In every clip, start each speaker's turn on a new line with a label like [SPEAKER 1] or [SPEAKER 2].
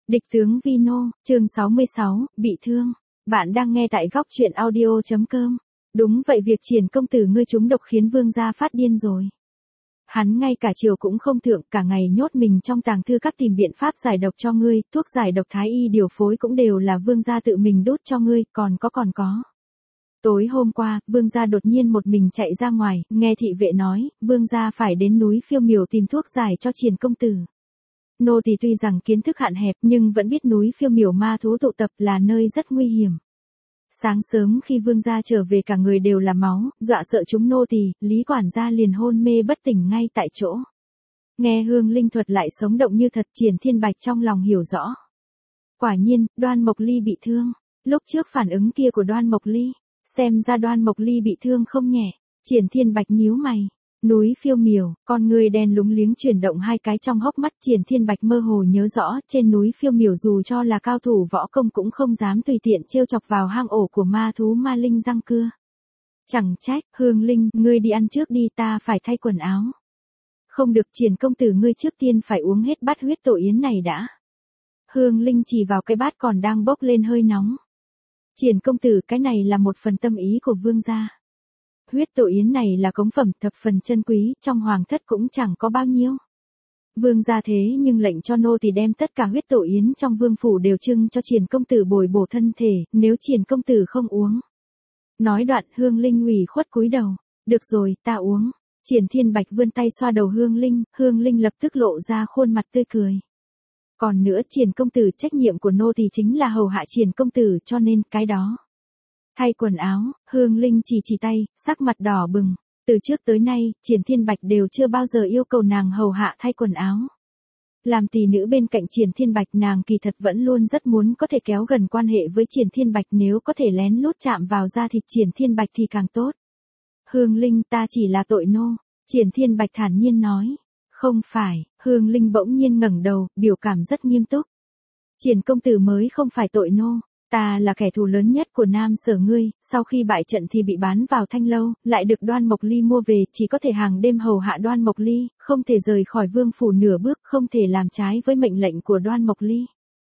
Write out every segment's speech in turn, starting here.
[SPEAKER 1] Địch tướng Vino, chương 66, bị thương. Bạn đang nghe tại góc truyện audio.com. Đúng vậy, việc Triển công tử ngươi trúng độc khiến vương gia phát điên rồi. Hắn ngay cả chiều cũng không thượng, cả ngày nhốt mình trong tàng thư các tìm biện pháp giải độc cho ngươi, thuốc giải độc thái y điều phối cũng đều là vương gia tự mình đút cho ngươi, còn có. Tối hôm qua, vương gia đột nhiên một mình chạy ra ngoài, nghe thị vệ nói, vương gia phải đến núi Phiêu Miểu tìm thuốc giải cho Triển công tử. Nô tỳ tuy rằng kiến thức hạn hẹp nhưng vẫn biết núi Phiêu Miểu ma thú tụ tập là nơi rất nguy hiểm. Sáng sớm khi vương gia trở về cả người đều là máu, dọa sợ chúng nô tỳ, Lý quản gia liền hôn mê bất tỉnh ngay tại chỗ. Nghe Hương Linh thuật lại sống động như thật, Triển Thiên Bạch trong lòng hiểu rõ. Quả nhiên, Đoan Mộc Ly bị thương. Lúc trước phản ứng kia của Đoan Mộc Ly, xem ra Đoan Mộc Ly bị thương không nhẹ. Triển Thiên Bạch nhíu mày. Núi Phiêu Miểu, con người đen lúng liếng chuyển động hai cái trong hốc mắt. Triển Thiên Bạch mơ hồ nhớ rõ, trên núi Phiêu Miểu dù cho là cao thủ võ công cũng không dám tùy tiện trêu chọc vào hang ổ của ma thú ma linh răng cưa. Chẳng trách, Hương Linh, ngươi đi ăn trước đi, ta phải thay quần áo. Không được, Triển công tử ngươi trước tiên phải uống hết bát huyết tổ yến này đã. Hương Linh chỉ vào cái bát còn đang bốc lên hơi nóng. Triển công tử, cái này là một phần tâm ý của vương gia. Huyết tổ yến này là cống phẩm thập phần chân quý, trong hoàng thất cũng chẳng có bao nhiêu. Vương gia thế nhưng lệnh cho nô tỳ đem tất cả huyết tổ yến trong vương phủ đều trưng cho Triển công tử bồi bổ thân thể, nếu Triển công tử không uống. Nói đoạn, Hương Linh ủy khuất cúi đầu. Được rồi, ta uống. Triển Thiên Bạch vươn tay xoa đầu Hương Linh lập tức lộ ra khuôn mặt tươi cười. Còn nữa, Triển công tử, trách nhiệm của nô tỳ chính là hầu hạ Triển công tử, cho nên cái đó. Thay quần áo, Hương Linh chỉ tay, sắc mặt đỏ bừng. Từ trước tới nay, Triển Thiên Bạch đều chưa bao giờ yêu cầu nàng hầu hạ thay quần áo. Làm tỷ nữ bên cạnh Triển Thiên Bạch, nàng kỳ thật vẫn luôn rất muốn có thể kéo gần quan hệ với Triển Thiên Bạch, nếu có thể lén lút chạm vào da thịt Triển Thiên Bạch thì càng tốt. Hương Linh, ta chỉ là tội nô. Triển Thiên Bạch thản nhiên nói. Không phải, Hương Linh bỗng nhiên ngẩng đầu, biểu cảm rất nghiêm túc. Triển công tử mới không phải tội nô. Ta là kẻ thù lớn nhất của Nam Sở ngươi, sau khi bại trận thì bị bán vào Thanh Lâu, lại được Đoan Mộc Ly mua về, chỉ có thể hàng đêm hầu hạ Đoan Mộc Ly, không thể rời khỏi vương phủ nửa bước, không thể làm trái với mệnh lệnh của Đoan Mộc Ly.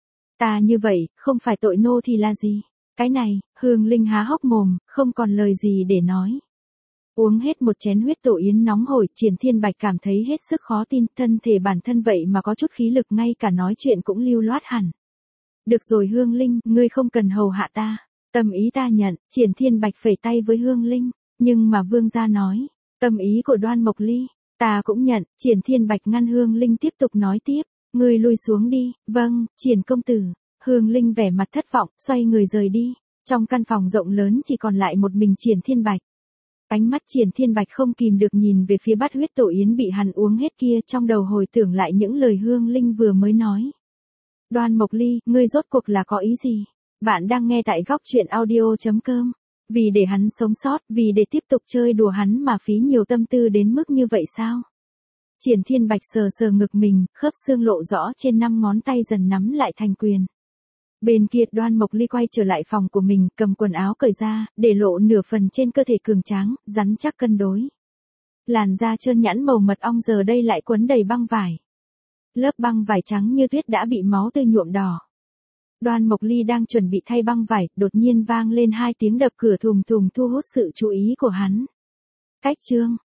[SPEAKER 1] Ta như vậy, không phải tội nô thì là gì? Cái này, Hương Linh há hốc mồm, không còn lời gì để nói. Uống hết một chén huyết tổ yến nóng hổi, Triển Thiên Bạch cảm thấy hết sức khó tin, thân thể bản thân vậy mà có chút khí lực, ngay cả nói chuyện cũng lưu loát hẳn. Được rồi Hương Linh, ngươi không cần hầu hạ ta. Tâm ý ta nhận. Triển Thiên Bạch phẩy tay với Hương Linh. Nhưng mà vương gia nói. Tâm ý của Đoan Mộc Ly. Ta cũng nhận. Triển Thiên Bạch ngăn Hương Linh tiếp tục nói tiếp. Ngươi lui xuống đi. Vâng, Triển công tử. Hương Linh vẻ mặt thất vọng, xoay người rời đi. Trong căn phòng rộng lớn chỉ còn lại một mình Triển Thiên Bạch. Ánh mắt Triển Thiên Bạch không kìm được nhìn về phía bát huyết tổ yến bị hắn uống hết kia, trong đầu hồi tưởng lại những lời Hương Linh vừa mới nói. Đoan Mộc Ly, ngươi rốt cuộc là có ý gì? Bạn đang nghe tại góc truyện audio.com. Vì để hắn sống sót, vì để tiếp tục chơi đùa hắn mà phí nhiều tâm tư đến mức như vậy sao? Triển Thiên Bạch sờ ngực mình, khớp xương lộ rõ trên 5 ngón tay dần nắm lại thành quyền. Bên kia Đoan Mộc Ly quay trở lại phòng của mình, cầm quần áo cởi ra, để lộ nửa phần trên cơ thể cường tráng, rắn chắc cân đối. Làn da trơn nhẵn màu mật ong giờ đây lại quấn đầy băng vải. Lớp băng vải trắng như tuyết đã bị máu tươi nhuộm đỏ. Đoan Mộc Ly đang chuẩn bị thay băng vải, đột nhiên vang lên 2 tiếng đập cửa thùng thùng thu hút sự chú ý của hắn. Cách chương